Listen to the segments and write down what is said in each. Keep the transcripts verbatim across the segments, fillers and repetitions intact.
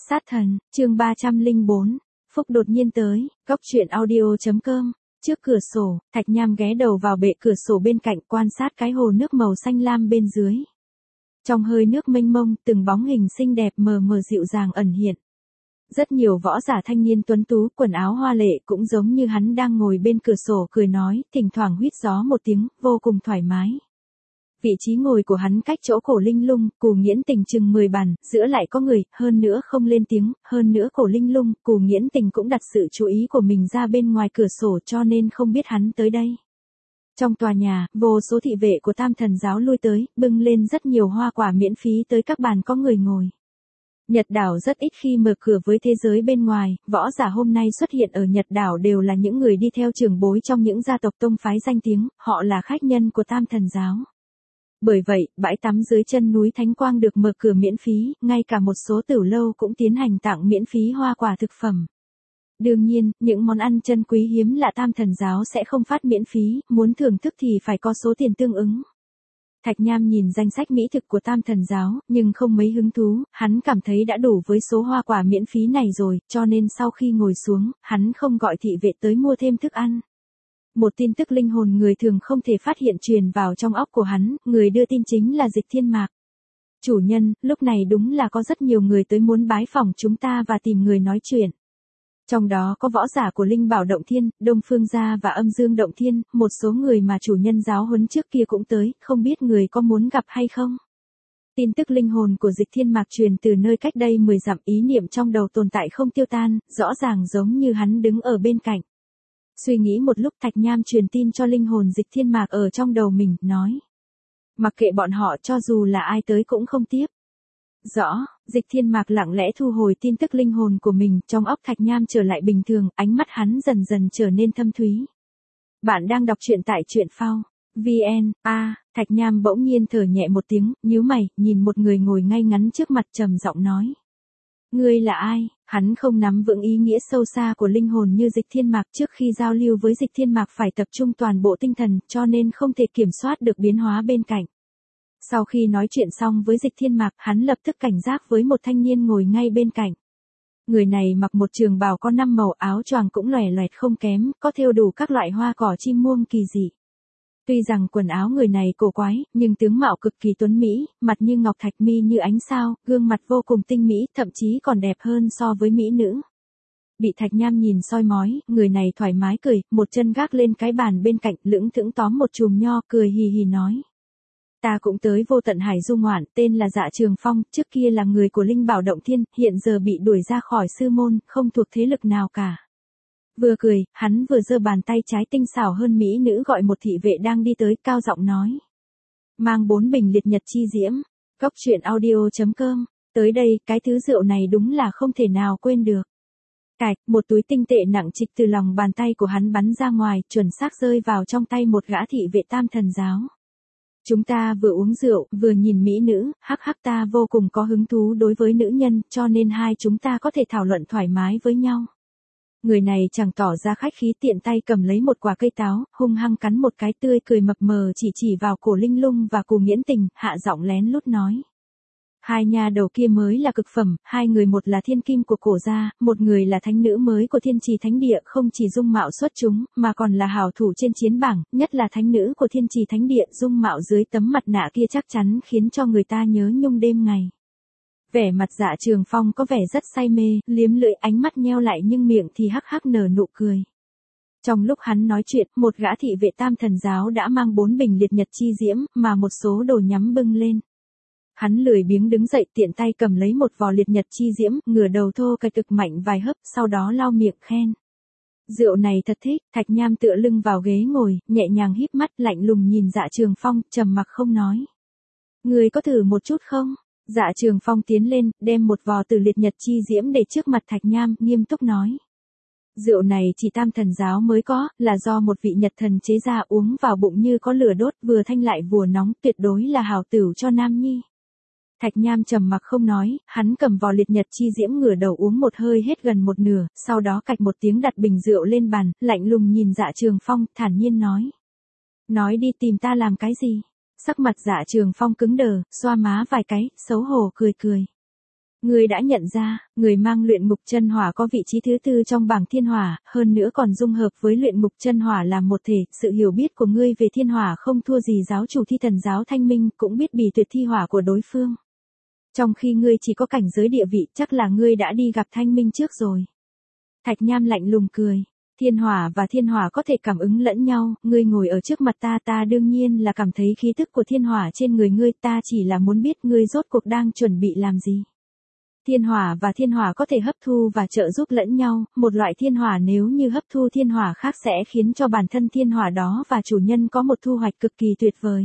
Sát thần, chương ba trăm lẻ bốn, Phúc đột nhiên tới, góc truyện audio.com. Trước cửa sổ, Thạch Nham ghé đầu vào bệ cửa sổ bên cạnh quan sát cái hồ nước màu xanh lam bên dưới. Trong hơi nước mênh mông, từng bóng hình xinh đẹp mờ mờ dịu dàng ẩn hiện. Rất nhiều võ giả thanh niên tuấn tú, quần áo hoa lệ cũng giống như hắn đang ngồi bên cửa sổ cười nói, thỉnh thoảng huýt gió một tiếng, vô cùng thoải mái. Vị trí ngồi của hắn cách chỗ Cổ Linh Lung, Cù Nghiễn Tình chừng mười bàn, giữa lại có người, hơn nữa không lên tiếng, hơn nữa Cổ Linh Lung, Cù Nghiễn Tình cũng đặt sự chú ý của mình ra bên ngoài cửa sổ cho nên không biết hắn tới đây. Trong tòa nhà, vô số thị vệ của Tam Thần giáo lui tới, bưng lên rất nhiều hoa quả miễn phí tới các bàn có người ngồi. Nhật đảo rất ít khi mở cửa với thế giới bên ngoài, võ giả hôm nay xuất hiện ở Nhật đảo đều là những người đi theo trưởng bối trong những gia tộc tông phái danh tiếng, họ là khách nhân của Tam Thần giáo. Bởi vậy, bãi tắm dưới chân núi Thánh Quang được mở cửa miễn phí, ngay cả một số tửu lâu cũng tiến hành tặng miễn phí hoa quả thực phẩm. Đương nhiên, những món ăn chân quý hiếm lạ Tam Thần giáo sẽ không phát miễn phí, muốn thưởng thức thì phải có số tiền tương ứng. Thạch Nham nhìn danh sách mỹ thực của Tam Thần giáo, nhưng không mấy hứng thú, hắn cảm thấy đã đủ với số hoa quả miễn phí này rồi, cho nên sau khi ngồi xuống, hắn không gọi thị vệ tới mua thêm thức ăn. Một tin tức linh hồn người thường không thể phát hiện truyền vào trong óc của hắn, người đưa tin chính là Dịch Thiên Mạc. Chủ nhân, lúc này đúng là có rất nhiều người tới muốn bái phỏng chúng ta và tìm người nói chuyện. Trong đó có võ giả của Linh Bảo Động Thiên, Đông Phương Gia và Âm Dương Động Thiên, một số người mà chủ nhân giáo huấn trước kia cũng tới, không biết người có muốn gặp hay không. Tin tức linh hồn của Dịch Thiên Mạc truyền từ nơi cách đây mười dặm, ý niệm trong đầu tồn tại không tiêu tan, rõ ràng giống như hắn đứng ở bên cạnh. Suy nghĩ một lúc Thạch Nham truyền tin cho linh hồn Dịch Thiên Mạc ở trong đầu mình, nói. Mặc kệ bọn họ cho dù là ai tới cũng không tiếp. Rõ, Dịch Thiên Mạc lặng lẽ thu hồi tin tức linh hồn của mình, trong óc Thạch Nham trở lại bình thường, ánh mắt hắn dần dần trở nên thâm thúy. Bạn đang đọc truyện tại truyện phao. vn, a, à, Thạch Nham bỗng nhiên thở nhẹ một tiếng, nhíu mày, nhìn một người ngồi ngay ngắn trước mặt trầm giọng nói. Ngươi là ai? Hắn không nắm vững ý nghĩa sâu xa của linh hồn như Dịch Thiên Mạc, trước khi giao lưu với Dịch Thiên Mạc phải tập trung toàn bộ tinh thần, cho nên không thể kiểm soát được biến hóa bên cạnh. Sau khi nói chuyện xong với Dịch Thiên Mạc, hắn lập tức cảnh giác với một thanh niên ngồi ngay bên cạnh. Người này mặc một trường bào có năm màu, áo choàng cũng lòe loẹt không kém, có thêu đủ các loại hoa cỏ chim muông kỳ dị. Tuy rằng quần áo người này cổ quái, nhưng tướng mạo cực kỳ tuấn mỹ, mặt như ngọc, thạch mi như ánh sao, gương mặt vô cùng tinh mỹ, thậm chí còn đẹp hơn so với mỹ nữ. Bị Thạch Nham nhìn soi mói, người này thoải mái cười, một chân gác lên cái bàn bên cạnh, lững thững tóm một chùm nho, cười hì hì nói. Ta cũng tới Vô Tận Hải du ngoạn, tên là Dạ Trường Phong, trước kia là người của Linh Bảo Động Thiên, hiện giờ bị đuổi ra khỏi sư môn, không thuộc thế lực nào cả. Vừa cười, hắn vừa giơ bàn tay trái tinh xảo hơn mỹ nữ gọi một thị vệ đang đi tới, cao giọng nói. Mang bốn bình liệt nhật chi diễm, góc truyện audio.com, tới đây, cái thứ rượu này đúng là không thể nào quên được. Cạch, một túi tinh tệ nặng trịch từ lòng bàn tay của hắn bắn ra ngoài, chuẩn xác rơi vào trong tay một gã thị vệ Tam Thần giáo. Chúng ta vừa uống rượu, vừa nhìn mỹ nữ, hắc hắc ta vô cùng có hứng thú đối với nữ nhân, cho nên hai chúng ta có thể thảo luận thoải mái với nhau. Người này chẳng tỏ ra khách khí, tiện tay cầm lấy một quả cây táo, hung hăng cắn một cái, tươi cười mập mờ chỉ chỉ vào Cổ Linh Lung và Cù Nghiễn Tình, hạ giọng lén lút nói. Hai nhà đầu kia mới là cực phẩm, hai người một là thiên kim của Cổ gia, một người là thánh nữ mới của Thiên Trì Thánh Địa, không chỉ dung mạo xuất chúng, mà còn là hảo thủ trên chiến bảng, nhất là thánh nữ của Thiên Trì Thánh Địa, dung mạo dưới tấm mặt nạ kia chắc chắn khiến cho người ta nhớ nhung đêm ngày. Vẻ mặt Dạ Trường Phong có vẻ rất say mê, liếm lưỡi, ánh mắt nheo lại nhưng miệng thì hắc hắc nở nụ cười. Trong lúc hắn nói chuyện, một gã thị vệ Tam Thần giáo đã mang bốn bình liệt nhật chi diễm, mà một số đồ nhắm bưng lên. Hắn lười biếng đứng dậy, tiện tay cầm lấy một vò liệt nhật chi diễm, ngửa đầu thô cạch cực mạnh vài hớp, sau đó lau miệng khen. Rượu này thật thích. Thạch Nham tựa lưng vào ghế ngồi, nhẹ nhàng híp mắt, lạnh lùng nhìn Dạ Trường Phong, trầm mặc không nói. Người có thử một chút không? Dạ Trường Phong tiến lên, đem một vò từ liệt nhật chi diễm để trước mặt Thạch Nham, nghiêm túc nói. Rượu này chỉ Tam Thần giáo mới có, là do một vị Nhật thần chế ra, uống vào bụng như có lửa đốt, vừa thanh lại vừa nóng, tuyệt đối là hảo tửu cho nam nhi. Thạch Nham trầm mặc không nói, hắn cầm vò liệt nhật chi diễm ngửa đầu uống một hơi hết gần một nửa, sau đó cạch một tiếng đặt bình rượu lên bàn, lạnh lùng nhìn Dạ Trường Phong, thản nhiên nói. Nói đi, tìm ta làm cái gì? Sắc mặt Dạ Trường Phong cứng đờ, xoa má vài cái, xấu hổ cười cười. Ngươi đã nhận ra, người mang luyện ngục chân hỏa có vị trí thứ tư trong bảng thiên hỏa, hơn nữa còn dung hợp với luyện ngục chân hỏa làm một thể, sự hiểu biết của ngươi về thiên hỏa không thua gì giáo chủ thi thần giáo Thanh Minh, cũng biết bì tuyệt thi hỏa của đối phương. Trong khi ngươi chỉ có cảnh giới địa vị, chắc là ngươi đã đi gặp Thanh Minh trước rồi. Thạch Nham lạnh lùng cười. Thiên hỏa và thiên hỏa có thể cảm ứng lẫn nhau, ngươi ngồi ở trước mặt ta, ta đương nhiên là cảm thấy khí tức của thiên hỏa trên người ngươi, ta chỉ là muốn biết ngươi rốt cuộc đang chuẩn bị làm gì. Thiên hỏa và thiên hỏa có thể hấp thu và trợ giúp lẫn nhau, một loại thiên hỏa nếu như hấp thu thiên hỏa khác sẽ khiến cho bản thân thiên hỏa đó và chủ nhân có một thu hoạch cực kỳ tuyệt vời.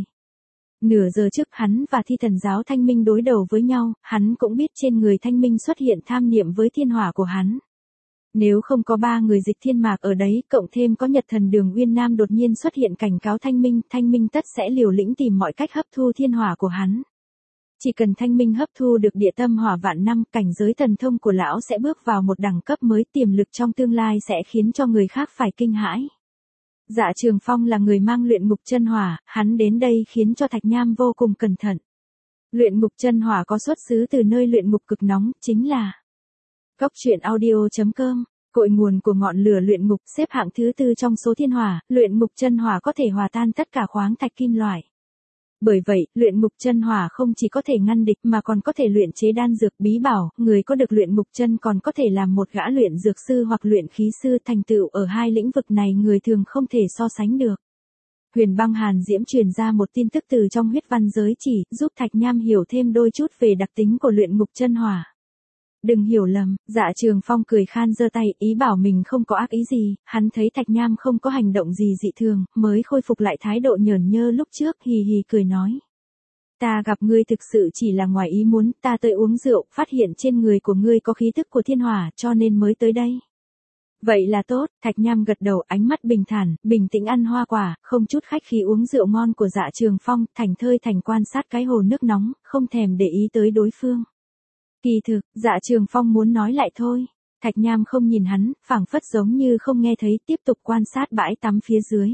Nửa giờ trước hắn và thi thần giáo Thanh Minh đối đầu với nhau, hắn cũng biết trên người Thanh Minh xuất hiện tham niệm với thiên hỏa của hắn. Nếu không có ba người dịch thiên mạc ở đấy, cộng thêm có Nhật Thần Đường Uyên Nam đột nhiên xuất hiện cảnh cáo Thanh Minh, Thanh Minh tất sẽ liều lĩnh tìm mọi cách hấp thu thiên hỏa của hắn. Chỉ cần Thanh Minh hấp thu được địa tâm hỏa vạn năm, cảnh giới thần thông của lão sẽ bước vào một đẳng cấp mới, tiềm lực trong tương lai sẽ khiến cho người khác phải kinh hãi. Dạ Trường Phong là người mang luyện ngục chân hỏa, hắn đến đây khiến cho Thạch Nham vô cùng cẩn thận. Luyện ngục chân hỏa có xuất xứ từ nơi luyện ngục cực nóng, chính là Góc truyện audio chấm com, cội nguồn của ngọn lửa luyện ngục, xếp hạng thứ tư trong số thiên hỏa, luyện ngục chân hỏa có thể hòa tan tất cả khoáng thạch kim loại. Bởi vậy, luyện ngục chân hỏa không chỉ có thể ngăn địch mà còn có thể luyện chế đan dược bí bảo, người có được luyện ngục chân còn có thể làm một gã luyện dược sư hoặc luyện khí sư, thành tựu ở hai lĩnh vực này người thường không thể so sánh được. Huyền Băng Hàn Diễm truyền ra một tin tức từ trong huyết văn giới chỉ, giúp Thạch Nham hiểu thêm đôi chút về đặc tính của luyện ngục chân hỏa. Đừng hiểu lầm, Dạ Trường Phong cười khan giơ tay, ý bảo mình không có ác ý gì, hắn thấy Thạch Nham không có hành động gì dị thường, mới khôi phục lại thái độ nhởn nhơ lúc trước, hì hì cười nói. Ta gặp ngươi thực sự chỉ là ngoài ý muốn, ta tới uống rượu, phát hiện trên người của ngươi có khí tức của thiên hỏa, cho nên mới tới đây. Vậy là tốt, Thạch Nham gật đầu, ánh mắt bình thản, bình tĩnh ăn hoa quả, không chút khách khí uống rượu ngon của Dạ Trường Phong, thành thơi thành quan sát cái hồ nước nóng, không thèm để ý tới đối phương. Kỳ thực, Dạ Trường Phong muốn nói lại thôi. Thạch Nham không nhìn hắn, phảng phất giống như không nghe thấy, tiếp tục quan sát bãi tắm phía dưới.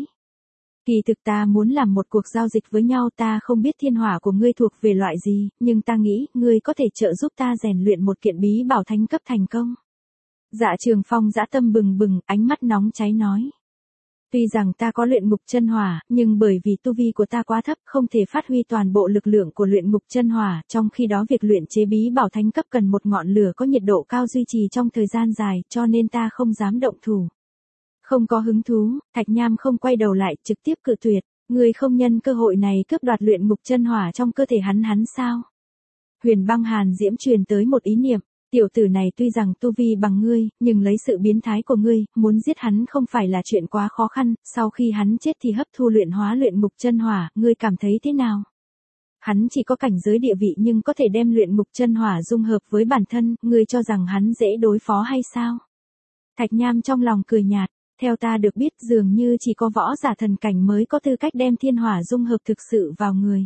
Kỳ thực ta muốn làm một cuộc giao dịch với nhau, ta không biết thiên hỏa của ngươi thuộc về loại gì, nhưng ta nghĩ, ngươi có thể trợ giúp ta rèn luyện một kiện bí bảo thánh cấp thành công. Dạ Trường Phong dã tâm bừng bừng, ánh mắt nóng cháy nói. Tuy rằng ta có luyện ngục chân hỏa, nhưng bởi vì tu vi của ta quá thấp, không thể phát huy toàn bộ lực lượng của luyện ngục chân hỏa, trong khi đó việc luyện chế bí bảo thánh cấp cần một ngọn lửa có nhiệt độ cao duy trì trong thời gian dài, cho nên ta không dám động thủ. Không có hứng thú, Thạch Nham không quay đầu lại, trực tiếp cự tuyệt, người không nhân cơ hội này cướp đoạt luyện ngục chân hỏa trong cơ thể hắn hắn sao? Huyền Băng Hàn Diễm truyền tới một ý niệm. Tiểu tử này tuy rằng tu vi bằng ngươi, nhưng lấy sự biến thái của ngươi, muốn giết hắn không phải là chuyện quá khó khăn, sau khi hắn chết thì hấp thu luyện hóa luyện ngục chân hỏa, ngươi cảm thấy thế nào? Hắn chỉ có cảnh giới địa vị nhưng có thể đem luyện ngục chân hỏa dung hợp với bản thân, ngươi cho rằng hắn dễ đối phó hay sao? Thạch Nham trong lòng cười nhạt, theo ta được biết dường như chỉ có võ giả thần cảnh mới có tư cách đem thiên hỏa dung hợp thực sự vào người.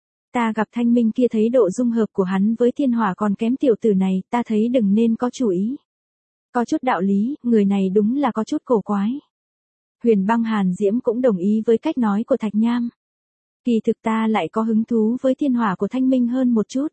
Ta gặp Thanh Minh kia thấy độ dung hợp của hắn với thiên hỏa còn kém tiểu tử này, ta thấy đừng nên có chủ ý. Có chút đạo lý, người này đúng là có chút cổ quái. Huyền Băng Hàn Diễm cũng đồng ý với cách nói của Thạch Nham. Kỳ thực ta lại có hứng thú với thiên hỏa của Thanh Minh hơn một chút.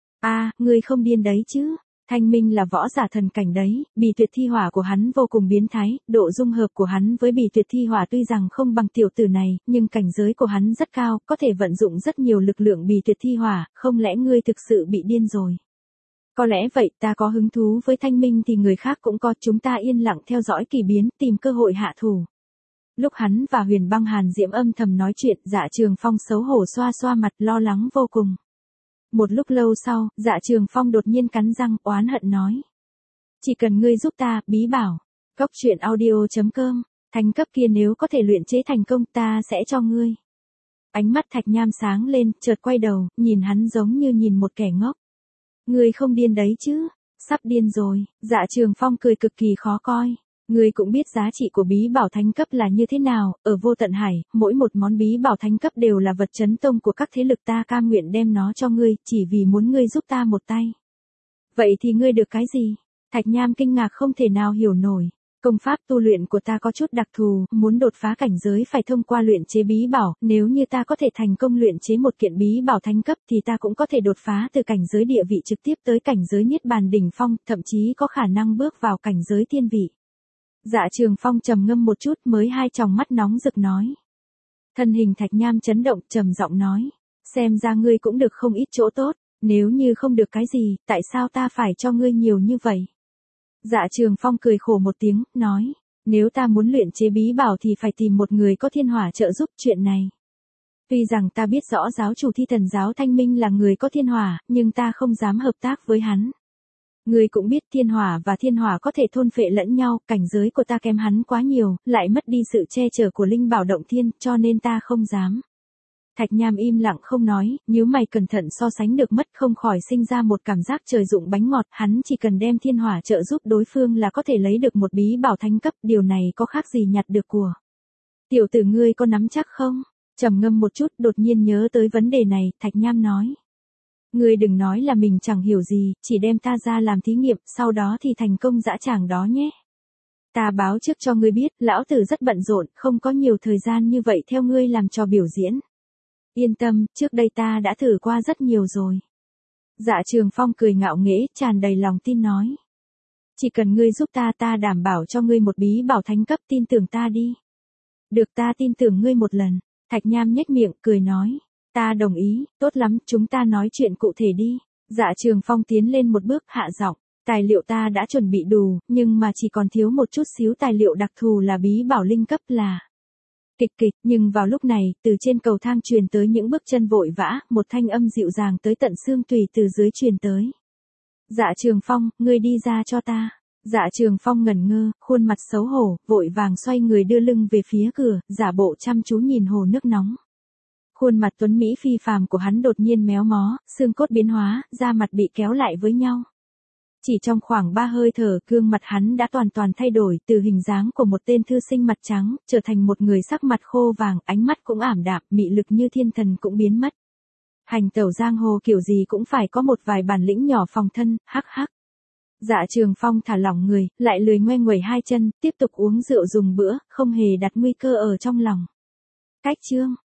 À, ngươi không điên đấy chứ. Thanh Minh là võ giả thần cảnh đấy, bì tuyệt thi hỏa của hắn vô cùng biến thái, độ dung hợp của hắn với bì tuyệt thi hỏa tuy rằng không bằng tiểu tử này, nhưng cảnh giới của hắn rất cao, có thể vận dụng rất nhiều lực lượng bì tuyệt thi hỏa, không lẽ ngươi thực sự bị điên rồi? Có lẽ vậy, ta có hứng thú với Thanh Minh thì người khác cũng có, chúng ta yên lặng theo dõi kỳ biến, tìm cơ hội hạ thủ. Lúc hắn và Huyền Băng Hàn Diễm âm thầm nói chuyện, Dạ Trường Phong xấu hổ xoa xoa mặt, lo lắng vô cùng. Một lúc lâu sau, Dạ Trường Phong đột nhiên cắn răng, oán hận nói. Chỉ cần ngươi giúp ta, bí bảo. Góc truyện audio chấm com, thành cấp kia nếu có thể luyện chế thành công ta sẽ cho ngươi. Ánh mắt Thạch Nham sáng lên, chợt quay đầu, nhìn hắn giống như nhìn một kẻ ngốc. Ngươi không điên đấy chứ, sắp điên rồi, Dạ Trường Phong cười cực kỳ khó coi. Ngươi cũng biết giá trị của bí bảo thánh cấp là như thế nào, ở Vô Tận Hải, mỗi một món bí bảo thánh cấp đều là vật chấn tông của các thế lực, ta cam nguyện đem nó cho ngươi, chỉ vì muốn ngươi giúp ta một tay. Vậy thì ngươi được cái gì? Thạch Nham kinh ngạc không thể nào hiểu nổi. Công pháp tu luyện của ta có chút đặc thù, muốn đột phá cảnh giới phải thông qua luyện chế bí bảo, nếu như ta có thể thành công luyện chế một kiện bí bảo thánh cấp thì ta cũng có thể đột phá từ cảnh giới địa vị trực tiếp tới cảnh giới niết bàn đỉnh phong, thậm chí có khả năng bước vào cảnh giới tiên vị. Dạ Trường Phong trầm ngâm một chút mới hai tròng mắt nóng rực nói. Thân hình Thạch Nham chấn động, trầm giọng nói, xem ra ngươi cũng được không ít chỗ tốt, nếu như không được cái gì, tại sao ta phải cho ngươi nhiều như vậy? Dạ Trường Phong cười khổ một tiếng, nói, nếu ta muốn luyện chế bí bảo thì phải tìm một người có thiên hỏa trợ giúp chuyện này. Tuy rằng ta biết rõ giáo chủ Thi Thần giáo Thanh Minh là người có thiên hỏa, nhưng ta không dám hợp tác với hắn. Ngươi cũng biết thiên hỏa và thiên hỏa có thể thôn phệ lẫn nhau, cảnh giới của ta kém hắn quá nhiều, lại mất đi sự che chở của linh bảo động thiên, cho nên ta không dám. Thạch Nham im lặng không nói, nhíu mày cẩn thận so sánh được mất không khỏi sinh ra một cảm giác trời dụng bánh ngọt, hắn chỉ cần đem thiên hỏa trợ giúp đối phương là có thể lấy được một bí bảo thánh cấp, điều này có khác gì nhặt được của. Tiểu tử ngươi có nắm chắc không? Trầm ngâm một chút, đột nhiên nhớ tới vấn đề này, Thạch Nham nói. Ngươi đừng nói là mình chẳng hiểu gì, chỉ đem ta ra làm thí nghiệm, sau đó thì thành công dã tràng đó nhé. Ta báo trước cho ngươi biết, lão tử rất bận rộn, không có nhiều thời gian như vậy theo ngươi làm trò biểu diễn. Yên tâm, trước đây ta đã thử qua rất nhiều rồi. Dạ Trường Phong cười ngạo nghễ, tràn đầy lòng tin nói. Chỉ cần ngươi giúp ta ta đảm bảo cho ngươi một bí bảo thánh cấp, tin tưởng ta đi. Được, ta tin tưởng ngươi một lần. Thạch Nham nhếch miệng, cười nói. Ta đồng ý, tốt lắm, chúng ta nói chuyện cụ thể đi. Dạ Trường Phong tiến lên một bước, hạ giọng. Tài liệu ta đã chuẩn bị đủ, nhưng mà chỉ còn thiếu một chút xíu tài liệu đặc thù là bí bảo linh cấp là. Kịch kịch, nhưng vào lúc này, từ trên cầu thang truyền tới những bước chân vội vã, một thanh âm dịu dàng tới tận xương tùy từ dưới truyền tới. Dạ Trường Phong, ngươi đi ra cho ta. Dạ Trường Phong ngẩn ngơ, khuôn mặt xấu hổ, vội vàng xoay người đưa lưng về phía cửa, giả bộ chăm chú nhìn hồ nước nóng. Khuôn mặt tuấn Mỹ phi phàm của hắn đột nhiên méo mó, xương cốt biến hóa, da mặt bị kéo lại với nhau. Chỉ trong khoảng ba hơi thở, gương mặt hắn đã toàn toàn thay đổi, từ hình dáng của một tên thư sinh mặt trắng, trở thành một người sắc mặt khô vàng, ánh mắt cũng ảm đạm, mị lực như thiên thần cũng biến mất. Hành tẩu giang hồ kiểu gì cũng phải có một vài bản lĩnh nhỏ phòng thân, hắc hắc. Dạ Trường Phong thả lỏng người, lại lười ngoe nguẩy hai chân, tiếp tục uống rượu dùng bữa, không hề đặt nguy cơ ở trong lòng. Cách chương